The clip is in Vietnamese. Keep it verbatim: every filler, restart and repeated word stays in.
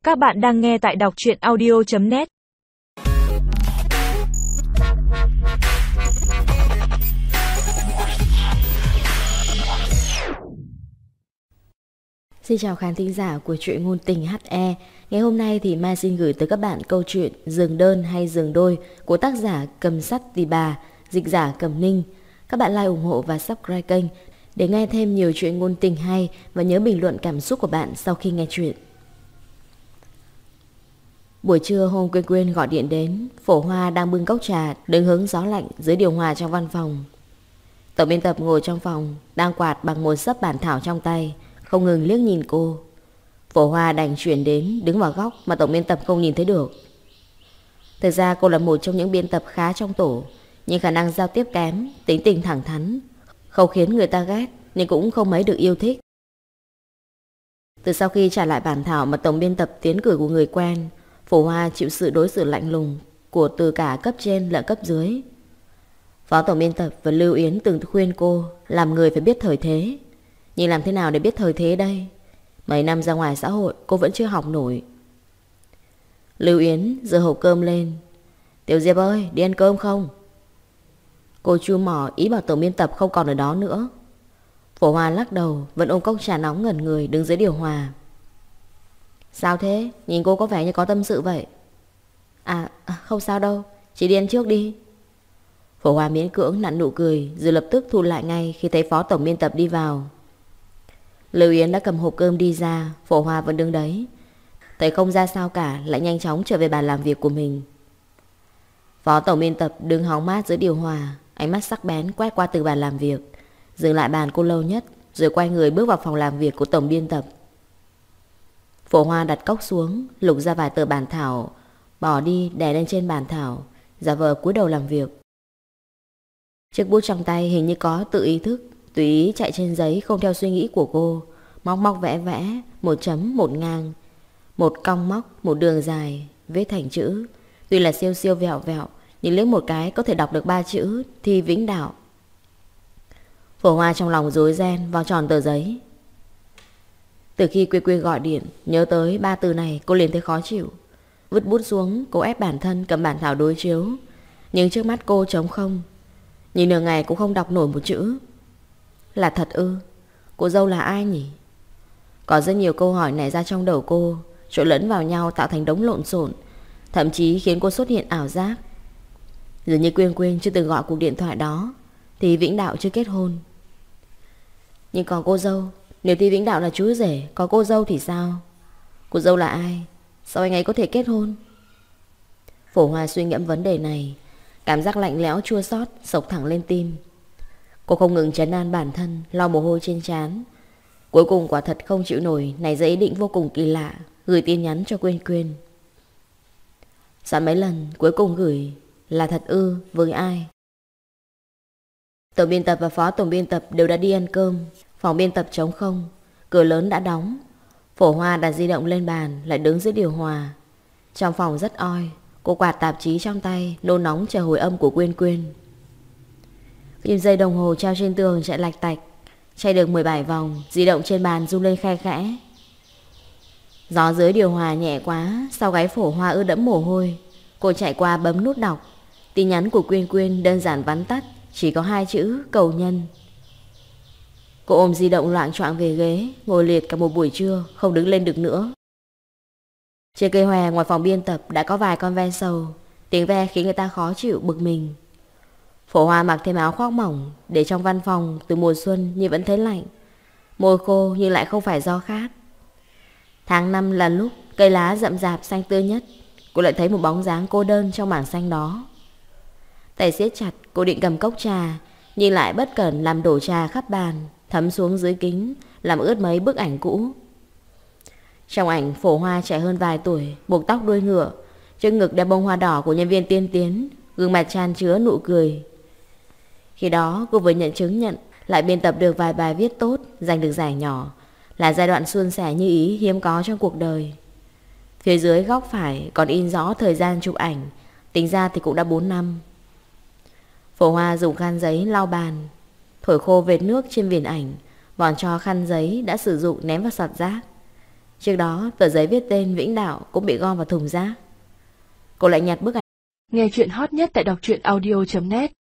Các bạn đang nghe tại đọc truyện audio chấm net. Xin chào khán thính giả của truyện ngôn tình hát e. Ngày hôm nay thì Mai xin gửi tới các bạn câu chuyện Giường đơn hay giường đôi của tác giả Cầm Sắt Tì Bà, dịch giả Cẩm Ninh. Các bạn like, ủng hộ và subscribe kênh để nghe thêm nhiều chuyện ngôn tình hay, và nhớ bình luận cảm xúc của bạn sau khi nghe chuyện. Buổi trưa hôm Quyên Quyên gọi điện đến, Phổ Hoa đang bưng cốc trà đứng hứng gió lạnh dưới điều hòa trong văn phòng. Tổng biên tập ngồi trong phòng đang quạt bằng một xấp bản thảo trong tay, không ngừng liếc nhìn cô. Phổ Hoa đành chuyển đến đứng vào góc mà tổng biên tập không nhìn thấy được. Thực ra cô là một trong những biên tập khá trong tổ, nhưng khả năng giao tiếp kém, tính tình thẳng thắn, không khiến người ta ghét nhưng cũng không mấy được yêu thích. Từ sau khi trả lại bản thảo mà tổng biên tập tiến cử của người quen, Phổ Hoa chịu sự đối xử lạnh lùng của từ cả cấp trên lẫn cấp dưới. Phó tổng biên tập và Lưu Yến từng khuyên cô làm người phải biết thời thế. Nhưng làm thế nào để biết thời thế đây? Mấy năm ra ngoài xã hội cô vẫn chưa học nổi. Lưu Yến giơ hộp cơm lên. Tiểu Diệp ơi, đi ăn cơm không? Cô chu mỏ ý bảo tổng biên tập không còn ở đó nữa. Phổ Hoa lắc đầu, vẫn ôm cốc trà nóng ngẩn người đứng dưới điều hòa. Sao thế? Nhìn cô có vẻ như có tâm sự vậy. À, không sao đâu, chị đi ăn trước đi. Phổ Hoa miễn cưỡng nặn nụ cười, rồi lập tức thu lại ngay khi thấy phó tổng biên tập đi vào. Lưu Yến đã cầm hộp cơm đi ra, Phổ Hoa vẫn đứng đấy. Thấy không ra sao cả, lại nhanh chóng trở về bàn làm việc của mình. Phó tổng biên tập đứng hóng mát dưới điều hòa, ánh mắt sắc bén quét qua từ bàn làm việc, dừng lại bàn cô lâu nhất, rồi quay người bước vào phòng làm việc của tổng biên tập. Phổ Hoa đặt cốc xuống, lục ra vài tờ bản thảo, bỏ đi đè lên trên bản thảo, giả vờ cúi đầu làm việc. Chiếc bút trong tay hình như có tự ý thức, tùy ý chạy trên giấy không theo suy nghĩ của cô, móc móc vẽ vẽ, một chấm một ngang, một cong móc, một đường dài, viết thành chữ. Tuy là siêu siêu vẹo vẹo, nhưng liếc một cái có thể đọc được ba chữ Thi Vĩnh Đạo. Phổ Hoa trong lòng rối ren vào tròn tờ giấy. Từ khi Quyên Quyên gọi điện nhớ tới ba từ này, cô liền thấy khó chịu. Vứt bút xuống, cô ép bản thân cầm bản thảo đối chiếu, nhưng trước mắt cô trống không. Nhìn nửa ngày cũng không đọc nổi một chữ. Là thật ư? Cô dâu là ai nhỉ? Có rất nhiều câu hỏi nảy ra trong đầu cô, trộn lẫn vào nhau tạo thành đống lộn xộn, thậm chí khiến cô xuất hiện ảo giác. Dường như Quyên Quyên chưa từng gọi cuộc điện thoại đó, thì Vĩnh Đạo chưa kết hôn. Nhưng còn cô dâu, nếu Thi Vĩnh Đạo là chú rể, có cô dâu thì sao? Cô dâu là ai? Sao anh ấy có thể kết hôn? Phổ Hoa suy ngẫm vấn đề này, cảm giác lạnh lẽo chua xót xộc thẳng lên tim. Cô không ngừng trấn an bản thân, lau mồ hôi trên trán. Cuối cùng quả thật không chịu nổi nảy ra ý định vô cùng kỳ lạ, gửi tin nhắn cho Quyên Quyên. Soạn mấy lần, cuối cùng gửi là thật ư, với ai? Tổng biên tập và phó tổng biên tập đều đã đi ăn cơm. Phòng biên tập trống không, cửa lớn đã đóng. Phổ Hoa đặt di động lên bàn, lại đứng dưới điều hòa. Trong phòng rất oi, cô quạt tạp chí trong tay, nôn nóng chờ hồi âm của Quyên Quyên. Kim dây đồng hồ treo trên tường chạy lạch tạch, chạy được mười bảy vòng, di động trên bàn rung lên khe khẽ. Gió dưới điều hòa nhẹ quá, sau gáy Phổ Hoa ướt đẫm mồ hôi. Cô chạy qua bấm nút đọc. Tin nhắn của Quyên Quyên đơn giản vắn tắt, chỉ có hai chữ cầu nhân. Cô ôm di động loạng choạng về ghế, ngồi liệt cả một buổi trưa, không đứng lên được nữa. Trên cây hòe ngoài phòng biên tập đã có vài con ve sầu, tiếng ve khiến người ta khó chịu bực mình. Phổ Hoa mặc thêm áo khoác mỏng, để trong văn phòng từ mùa xuân nhưng vẫn thấy lạnh. Môi khô nhưng lại không phải do khát. Tháng năm là lúc cây lá rậm rạp xanh tươi nhất, cô lại thấy một bóng dáng cô đơn trong mảng xanh đó. Tay siết chặt, cô định cầm cốc trà, nhưng lại bất cẩn làm đổ trà khắp bàn, thấm xuống dưới kính, làm ướt mấy bức ảnh cũ. Trong ảnh, Phổ Hoa trẻ hơn vài tuổi, buộc tóc đuôi ngựa, trên ngực đeo bông hoa đỏ của nhân viên tiên tiến, gương mặt tràn chứa nụ cười. Khi đó cô vừa nhận chứng nhận, lại biên tập được vài bài viết tốt, giành được giải nhỏ, là giai đoạn suôn sẻ như ý hiếm có trong cuộc đời. Phía dưới góc phải còn in rõ thời gian chụp ảnh, tính ra thì cũng đã bốn năm. Phổ Hoa dùng khăn giấy lau bàn, thổi khô vệt nước trên viền ảnh, vòn cho khăn giấy đã sử dụng ném vào sọt rác. Trước đó tờ giấy viết tên Vĩnh Đạo cũng bị gom vào thùng rác. Cô lại nhặt bức ảnh. Nghe chuyện hot nhất tại đọc truyện audio chấm net.